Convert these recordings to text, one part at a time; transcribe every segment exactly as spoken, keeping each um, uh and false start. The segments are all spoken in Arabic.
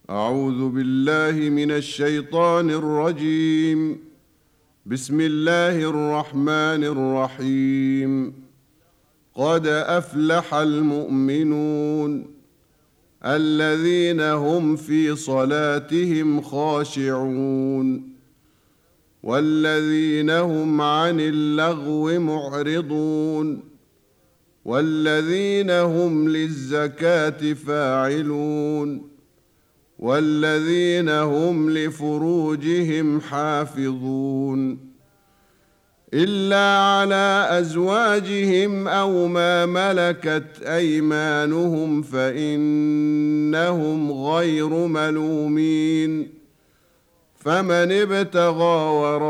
أعوذ بالله من الشيطان الرجيم. بسم الله الرحمن الرحيم. قد أفلح المؤمنون الذين هم في صلاتهم خاشعون والذين هم عن اللغو معرضون والذين هم للزكاة فاعلون والذين هم لفروجهم حافظون إلا على أزواجهم أو ما ملكت أيمانهم فإنهم غير ملومين فمن ابتغى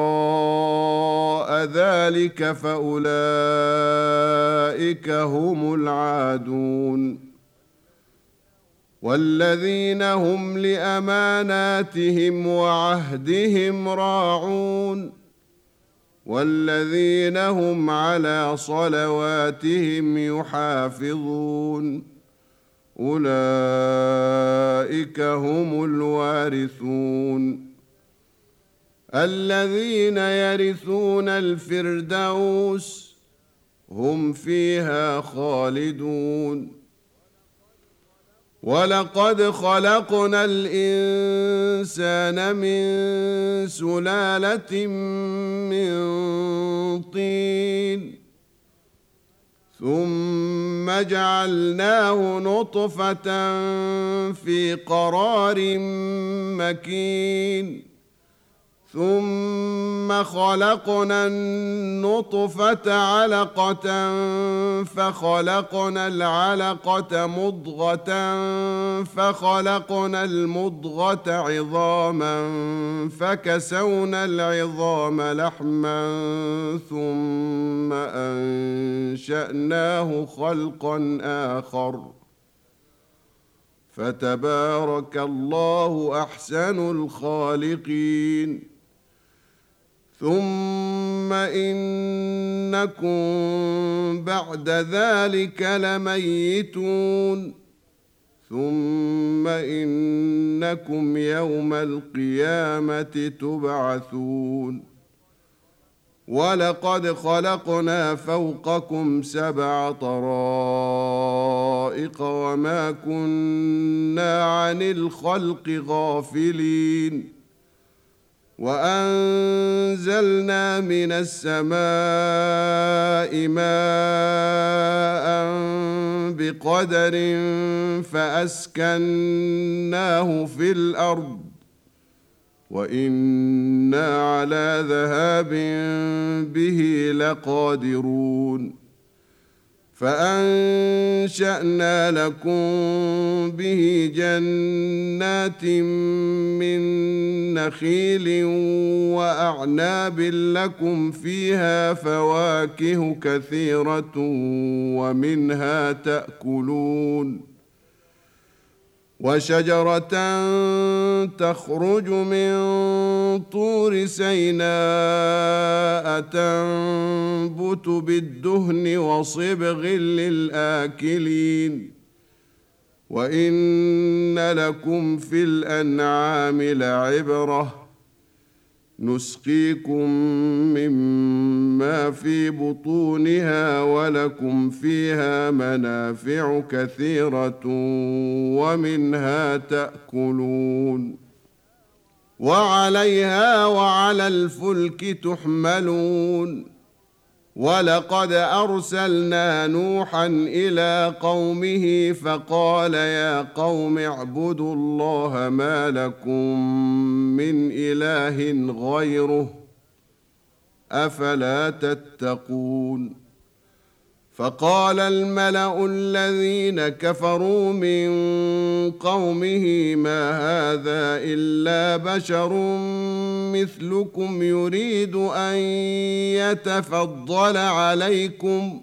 وراء ذلك فأولئك هم العادون والذين هم لأماناتهم وعهدهم راعون والذين هم على صلواتهم يحافظون أولئك هم الوارثون الذين يرثون الفردوس هم فيها خالدون ولقد خلقنا الإنسان من سلالة من طين ثم جعلناه نطفة في قرار مكين ثم خلقنا النطفة علقة فخلقنا العلقة مضغة فخلقنا المضغة عظاما فكسونا العظام لحما ثم أنشأناه خلقا آخر فتبارك الله أحسن الخالقين ثم إنكم بعد ذلك لميتون ثم إنكم يوم القيامة تبعثون ولقد خلقنا فوقكم سبع طرائق وما كنا عن الخلق غافلين وأنزلنا من السماء ماء بقدر فأسكناه في الأرض وإنا على ذهاب به لقادرون فأنشأنا لكم به جنات من نخيل وأعناب لكم فيها فواكه كثيرة ومنها تأكلون وشجرة تخرج من طور سيناء تنبت بالدهن وصبغ للآكلين وإن لكم في الأنعام لعبرة نسقيكم مما في بطونها ولكم فيها منافع كثيرة ومنها تأكلون وعليها وعلى الفلك تحملون ولقد أرسلنا نوحا إلى قومه فقال يا قوم اعبدوا الله ما لكم من إله غيره أفلا تتقون فقال الملأ الذين كفروا من قومه ما هذا إلا بشر مثلكم يريد أن يتفضل عليكم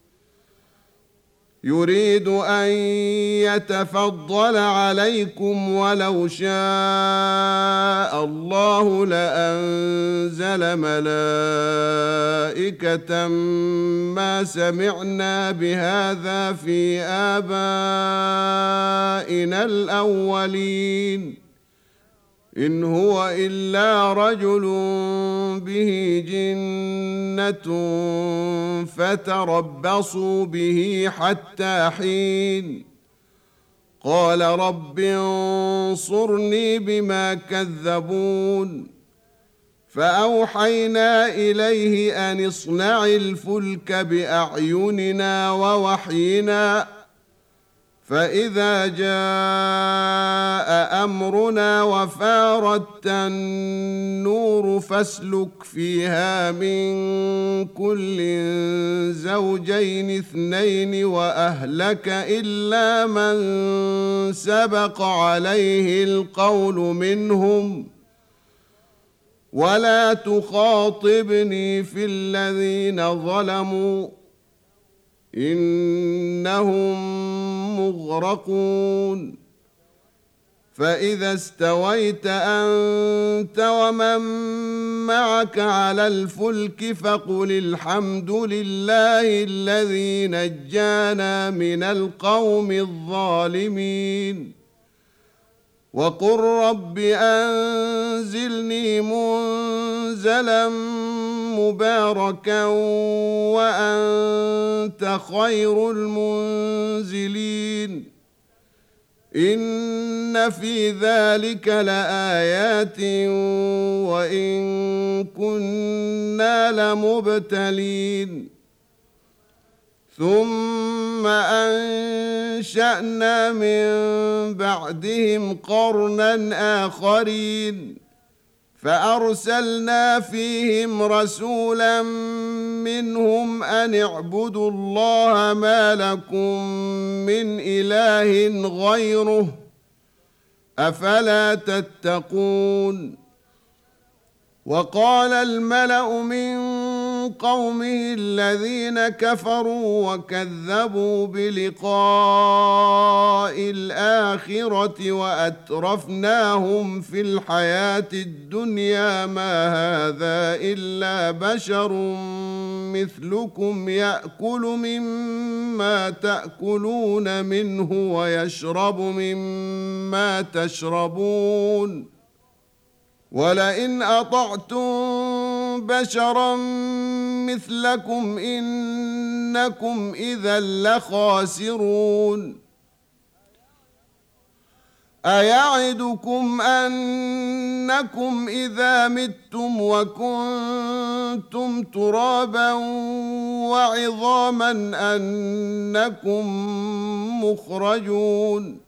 يريد أن يتفضل عليكم ولو شاء الله لأنزل ملائكة ما سمعنا بهذا في آبائنا الأولين إن هو إلا رجل به جنة فتربصوا به حتى حين قال رب انصرني بما كذبون فأوحينا إليه أن اصنع الفلك بأعيننا ووحينا فإذا جاء أمرنا وفارت النور فاسلك فيها من كل زوجين اثنين وأهلك إلا من سبق عليه القول منهم ولا تخاطبني في الذين ظلموا إنهم مغرقون فإذا استويت أنت ومن معك على الفلك فقل الحمد لله الذي نجانا من القوم الظالمين وقل رب أنزلني منزلا مباركا وأنت خير المنزلين إن في ذلك لآيات وإن كنا لمبتلين ثم أنشأنا من بعدهم قرنا آخرين فأرسلنا فيهم رسولا منهم أن اعبدوا الله ما لكم من إله غيره أفلا تتقون وقال الملأ من قومه الذين كفروا وكذبوا بلقاء الآخرة وأترفناهم في الحياة الدنيا ما هذا إلا بشر مثلكم يأكل مما تأكلون منه ويشرب مما تشربون ولئن أطعتم بشرا مثلكم إنكم إذا لخاسرون أيعدكم أنكم إذا متم وكنتم ترابا وعظاما أنكم مخرجون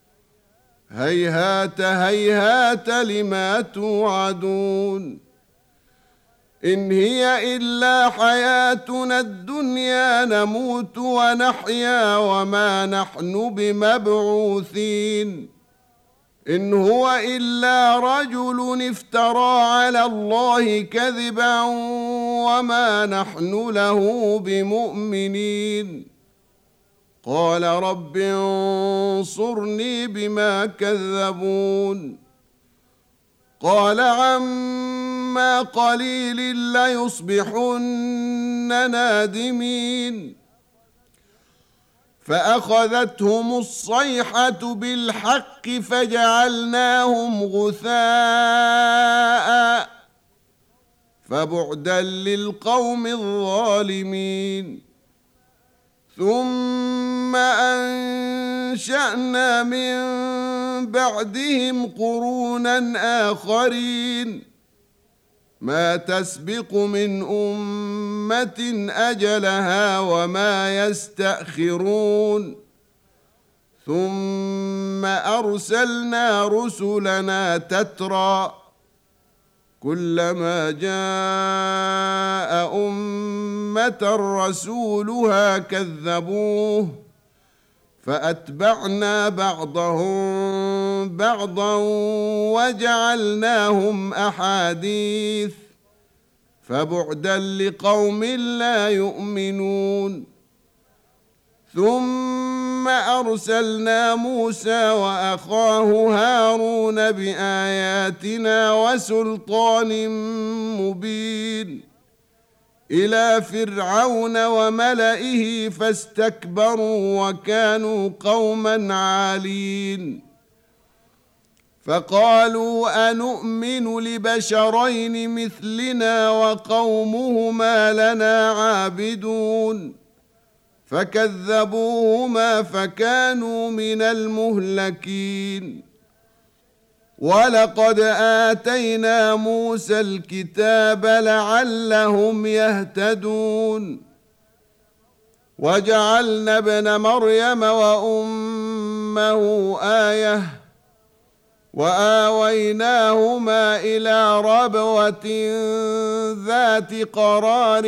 هيهات هيهات لما توعدون إن هي إلا حياتنا الدنيا نموت ونحيا وما نحن بمبعوثين إن هو إلا رجل افترى على الله كذبا وما نحن له بمؤمنين قال رب انصرني بما كذبون قال عما قليل ليصبحن نادمين فأخذتهم الصيحة بالحق فجعلناهم غثاء فبعدا للقوم الظالمين ثم أنشأنا من بعدهم قرونا آخرين ما تسبق من أمة أجلها وما يستأخرون ثم أرسلنا رسلنا تترى كلما جاء أمة رسولها كذبوه فأتبعنا بعضهم بعضا وجعلناهم أحاديث فبعدا لقوم لا يؤمنون ثم أرسلنا موسى وأخاه هارون بآياتنا وسلطان مبين إلى فرعون وملئه فاستكبروا وكانوا قوما عالين فقالوا أنؤمن لبشرين مثلنا وقومهما لنا عابدون فكذبوهما فكانوا من المهلكين ولقد آتينا موسى الكتاب لعلهم يهتدون وجعلنا ابن مريم وأمه آية وآويناهما إلى ربوة ذات قرار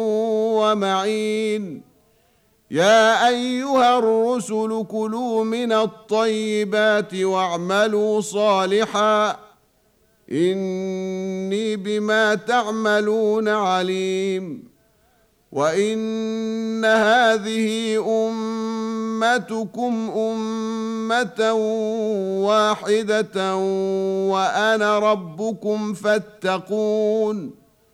ومعين يا أيها الرسل كلوا من الطيبات واعملوا صالحا إني بما تعملون عليم وإن هذه أمتكم أمة واحدة وأنا ربكم فاتقون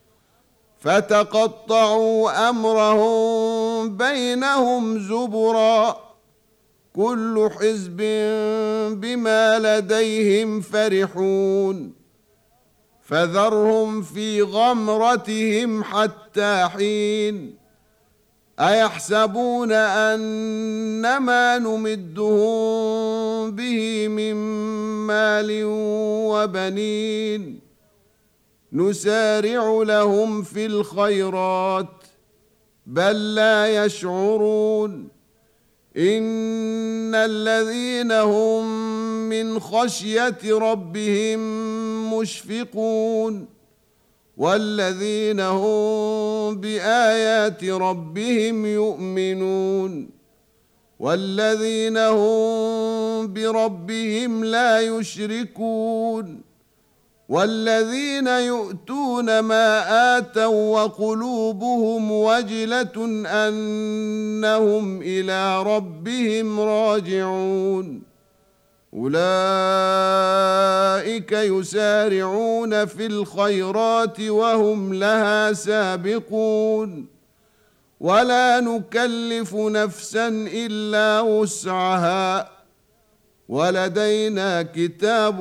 فتقطعوا أمرهم بينهم زبرا كل حزب بما لديهم فرحون فذرهم في غمرتهم حتى حين أيحسبون أنما نمدهم به من مال وبنين نسارع لهم في الخيرات بل لا يشعرون إن الذين هم من خشية ربهم مشفقون والذين هم بآيات ربهم يؤمنون والذين هم بربهم لا يشركون والذين يؤتون ما آتوا وقلوبهم وجلة أنهم إلى ربهم راجعون أولئك يسارعون في الخيرات وهم لها سابقون ولا نكلف نفسا إلا وسعها ولدينا كتاب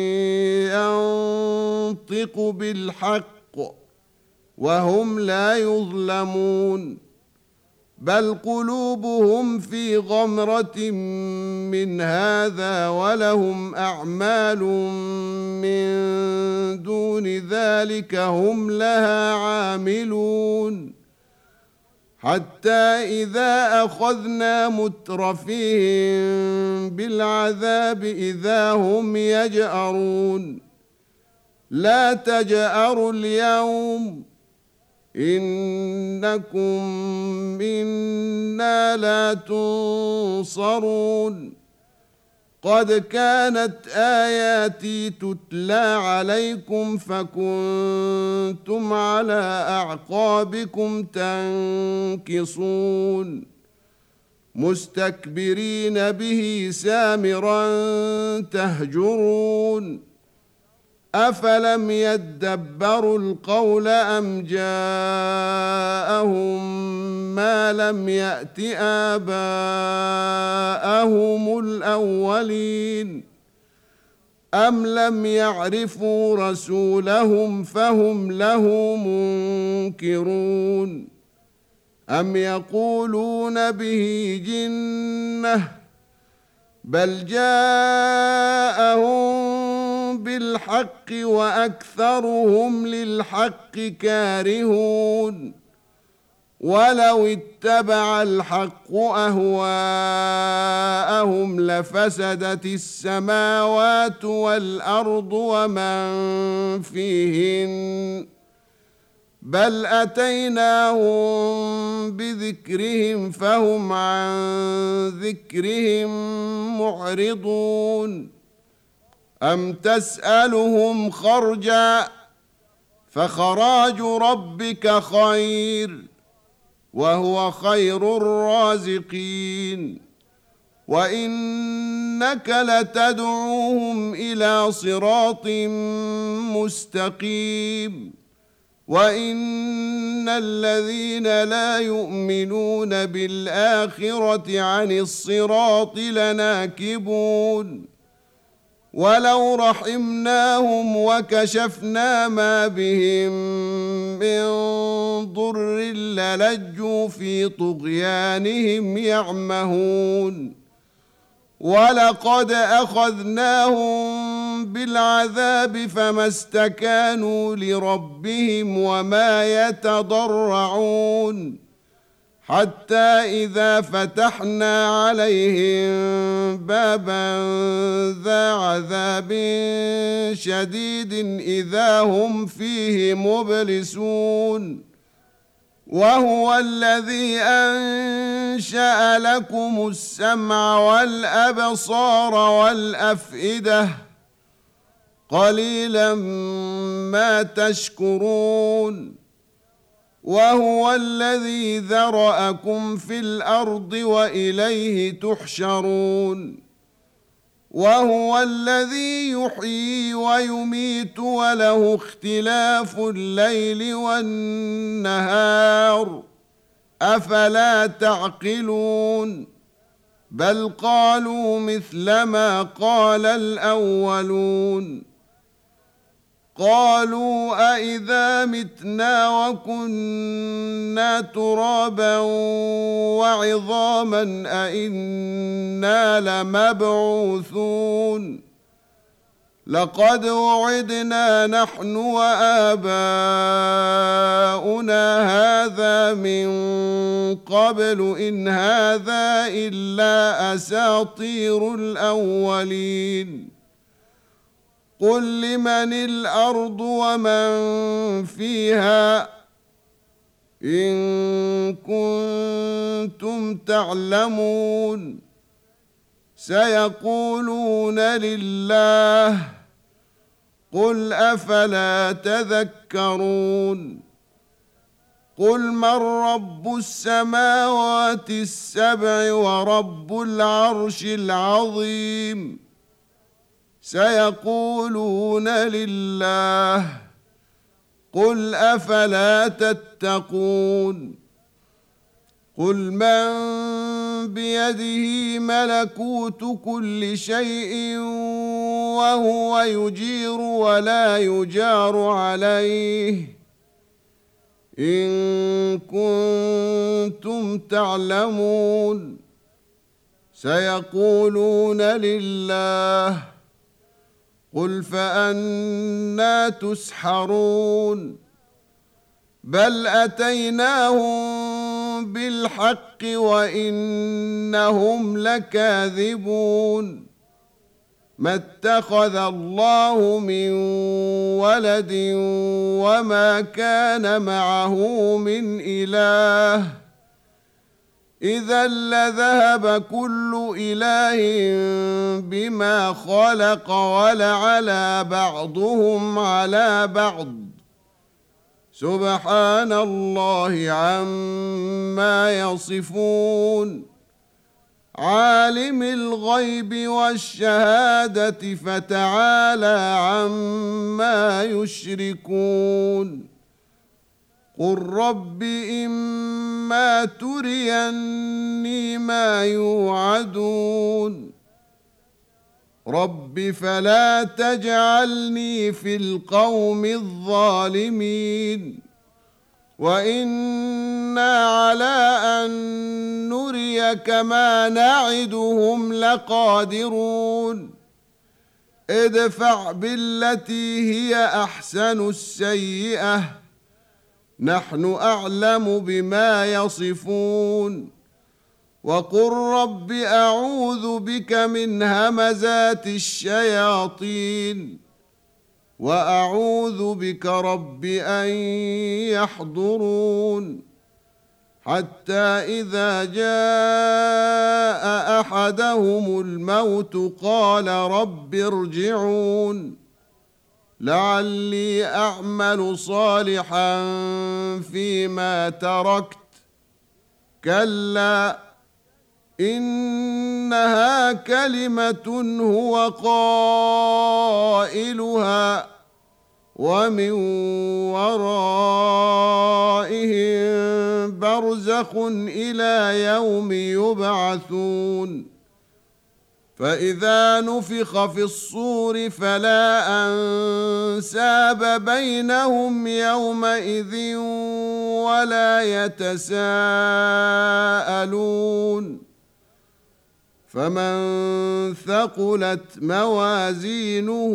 ينطق بالحق وهم لا يظلمون بل قلوبهم في غمرة من هذا ولهم أعمال من دون ذلك هم لها عاملون حتى إذا أخذنا مترفيهم بالعذاب إذا هم يجأرون لا تجأروا اليوم إنكم منا لا تنصرون قد كانت آياتي تتلى عليكم فكنتم على أعقابكم تنكصون مستكبرين به سامرا تهجرون أفلم يدبروا القول أم جاءهم ما لم يأت آباءهم الأولين أم لم يعرفوا رسولهم فهم له منكرون أم يقولون به جنة بل جاءهم بالحق وأكثرهم للحق كارهون ولو اتبع الحق أهواءهم لفسدت السماوات والأرض ومن فيهن بل أتيناهم بذكرهم فهم عن ذكرهم معرضون أم تسألهم خرجا فخراج ربك خير وهو خير الرازقين وإنك لتدعوهم إلى صراط مستقيم وإن الذين لا يؤمنون بالآخرة عن الصراط لناكبون ولو رحمناهم وكشفنا ما بهم من ضر للجوا في طغيانهم يعمهون ولقد أخذناهم بالعذاب فما استكانوا لربهم وما يتضرعون حتى إذا فتحنا عليهم بابا ذا عذاب شديد إذا هم فيه مبلسون وهو الذي أنشأ لكم السمع والأبصار والأفئدة قليلا ما تشكرون وهو الذي ذرأكم في الأرض وإليه تحشرون وهو الذي يحيي ويميت وله اختلاف الليل والنهار أفلا تعقلون بل قالوا مثل ما قال الأولون قالوا أإذا متنا وكنا ترابا وعظاما أإنا لمبعوثون لقد وعدنا نحن وآباؤنا هذا من قبل إن هذا إلا أساطير الأولين قل لمن الأرض ومن فيها إن كنتم تعلمون سيقولون لله قل أفلا تذكرون قل من رب السماوات السبع ورب العرش العظيم سيقولون لله قل أفلا تتقون قل من بيده ملكوت كل شيء وهو يجير ولا يجار عليه إن كنتم تعلمون سيقولون لله قل فأنى تسحرون بل أتيناهم بالحق وإنهم لكاذبون ما اتخذ الله من ولد وما كان معه من إله إذا لذهب كل إله بما خلق ولعلى بعضهم على بعض سبحان الله عما يصفون عالم الغيب والشهادة فتعالى عما يشركون قل رب إما تريني ما يوعدون رب فلا تجعلني في القوم الظالمين وإنا على أن نريك ما نعدهم لقادرون ادفع بالتي هي أحسن السيئة نحن أعلم بما يصفون وقل رب أعوذ بك من همزات الشياطين وأعوذ بك رب أن يحضرون حتى إذا جاء أحدهم الموت قال رب ارجعون لعلي أعمل صالحا فيما تركت كلا إنها كلمة هو قائلها ومن ورائهم برزخ إلى يوم يبعثون فإذا نفخ في الصور فلا أنساب بينهم يومئذ ولا يتساءلون فمن ثقلت موازينه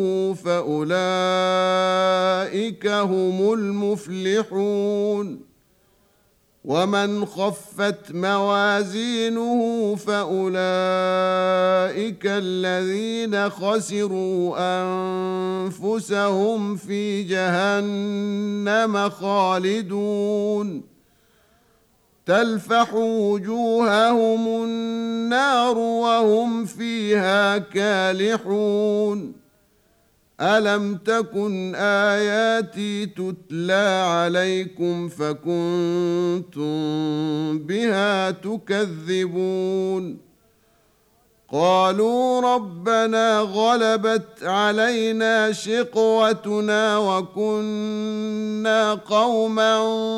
فأولئك هم المفلحون ومن خفت موازينه فأولئك الذين خسروا أنفسهم في جهنم خالدون تلفح وجوههم النار وهم فيها كالحون ألم تكن آياتي تتلى عليكم فكنتم بها تكذبون قالوا ربنا غلبت علينا شقوتنا وكنا قوما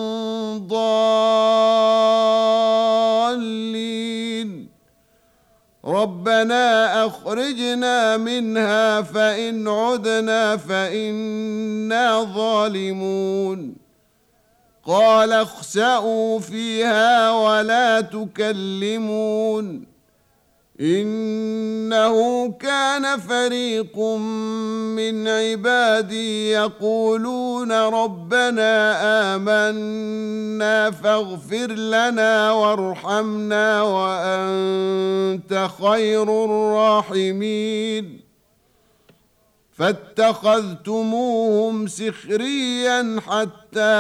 ضالين ربنا أخرجنا منها فإن عدنا فإنا ظالمون قال اخسئوا فيها ولا تكلمون إنه كان فريق من عبادي يقولون ربنا آمنا فاغفر لنا وارحمنا وأنت خير الراحمين فاتخذتموهم سخريا حتى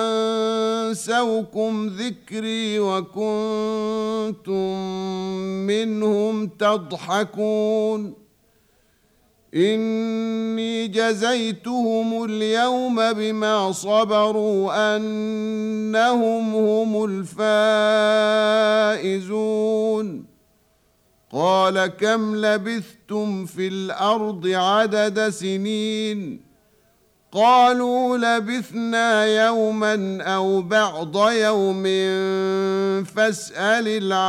أنسوكم ذكري وكنتم منهم تضحكون إني جزيتهم اليوم بما صبروا أنهم هم الفائزون قال كم لبثتم في الأرض عدد سنين قالوا لبثنا يوما أو بعض يوم فاسأل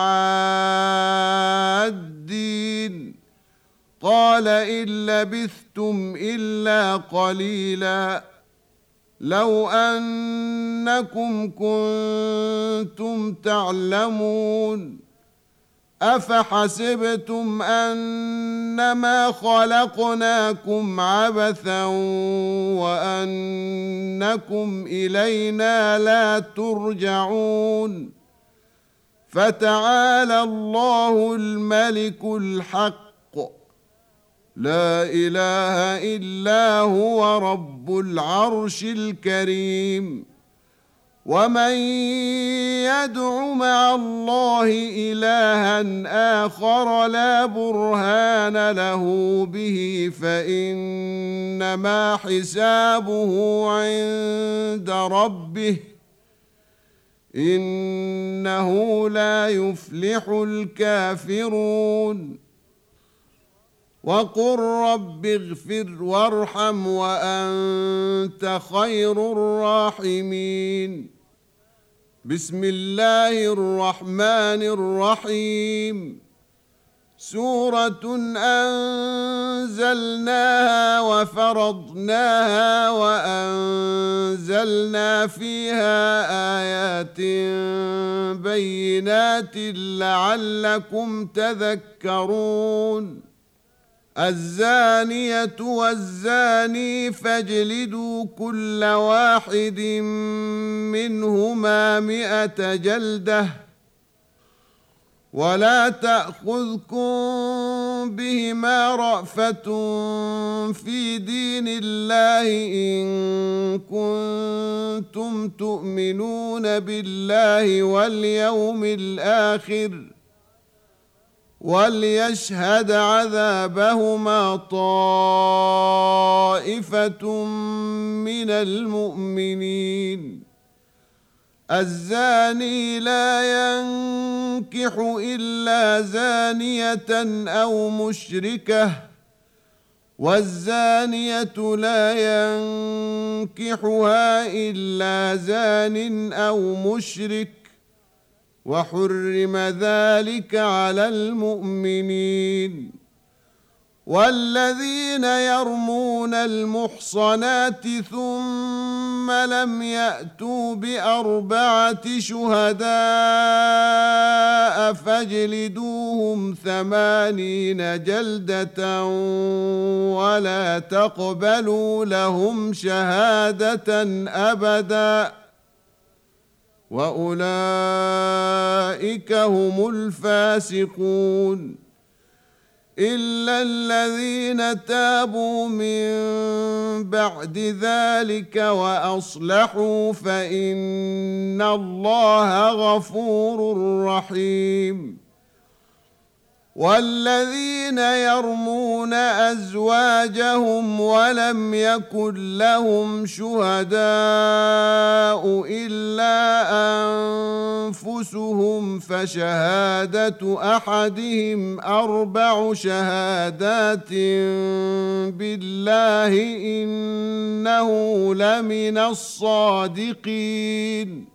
العادين قال إن لبثتم إلا قليلا لو أنكم كنتم تعلمون أفحسبتم أنما خلقناكم عبثا وأنكم إلينا لا ترجعون فتعالى الله الملك الحق لا إله إلا هو رب العرش الكريم ومن يدع مع الله إلها آخر لا برهان له به فإنما حسابه عند ربه إنه لا يفلح الكافرون وقل رب اغفر وارحم وأنت خير الراحمين بسم الله الرحمن الرحيم سورة أنزلناها وفرضناها وأنزلنا فيها آيات بينات لعلكم تذكرون الزانية والزاني فاجلدوا كل واحد منهما مئة جلدة ولا تأخذكم بهما رأفة في دين الله إن كنتم تؤمنون بالله واليوم الآخر وليشهد عذابهما طائفة من المؤمنين الزاني لا ينكح إلا زانية أو مشركة والزانية لا ينكحها إلا زان أو مشرك وحرم ذلك على المؤمنين والذين يرمون المحصنات ثم لم يأتوا بأربعة شهداء فاجلدوهم ثمانين جلدة ولا تقبلوا لهم شهادة أبدا وأولئك هم الفاسقون إلا الذين تابوا من بعد ذلك وأصلحوا فإن الله غفور رحيم والذين يرمون أزواجهم ولم يكن لهم شهداء إلا أنفسهم فشهادة أحدهم أربع شهادات بالله إنه لمن الصادقين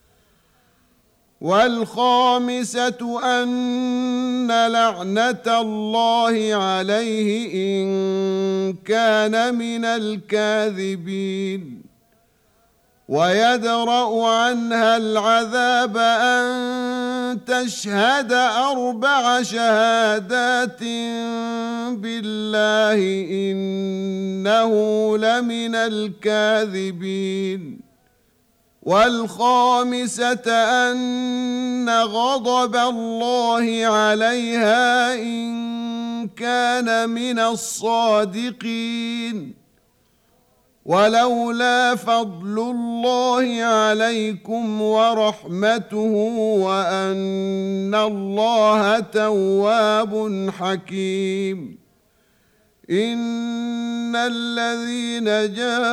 والخامسة أن لعنة الله عليه إن كان من الكاذبين ويدرأ عنها العذاب أن تشهد أربع شهادات بالله إنه لمن الكاذبين والخامسة أن غضب الله عليها إن كان من الصادقين ولولا فضل الله عليكم ورحمته وأن الله تواب حكيم إن الذين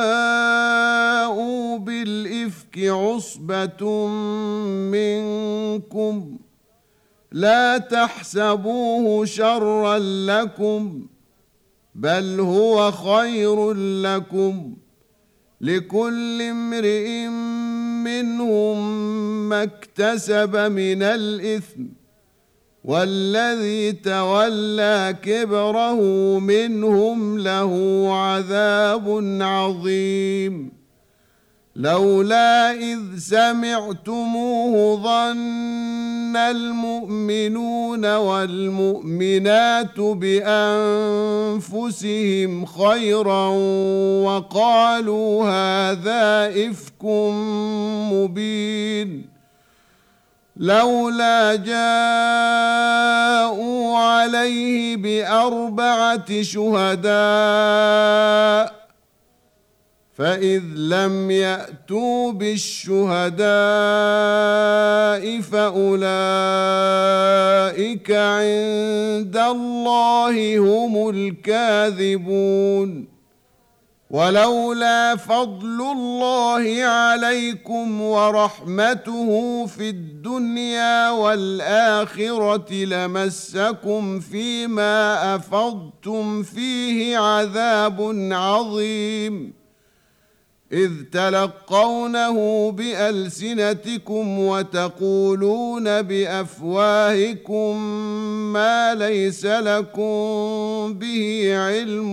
جاءوا بالإفك عصبة منكم لا تحسبوه شرا لكم بل هو خير لكم لكل امرئ منهم ما اكتسب من الإثم والذي تولى كبره منهم له عذاب عظيم لولا إذ سمعتموه ظن المؤمنون والمؤمنات بأنفسهم خيرا وقالوا هذا إفك مبين لولا جاءوا عليه بأربعة شهداء فإذ لم يأتوا بالشهداء فأولئك عند الله هم الكاذبون ولولا فضل الله عليكم ورحمته في الدنيا والآخرة لمسكم فيما أفضتم فيه عذاب عظيم إذ تلقونه بألسنتكم وتقولون بأفواهكم ما ليس لكم به علم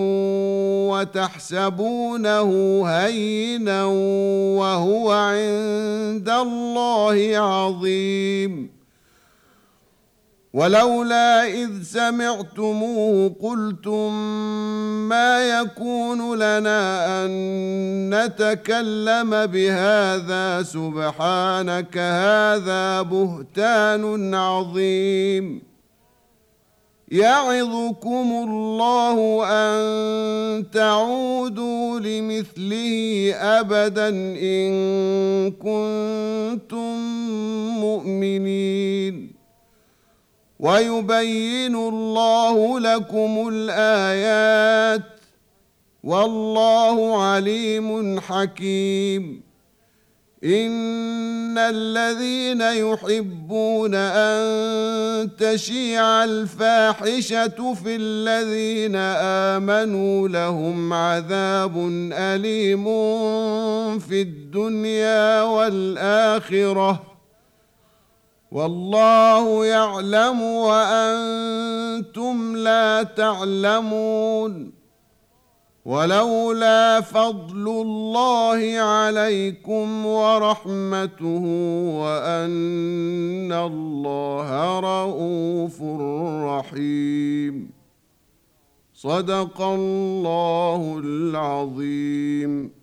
وتحسبونه هينا وهو عند الله عظيم ولولا إذ سمعتموه قلتم ما يكون لنا أن نتكلم بهذا سبحانك هذا بهتان عظيم يعظكم الله أن تعودوا لمثله أبدا إن كنتم مؤمنين ويبين الله لكم الآيات والله عليم حكيم إن الذين يحبون أن تشيع الفاحشة في الذين آمنوا لهم عذاب أليم في الدنيا والآخرة والله يعلم وأنتم لا تعلمون. ولولا فضل الله عليكم ورحمته وأن الله رءوف رحيم. صدق الله العظيم.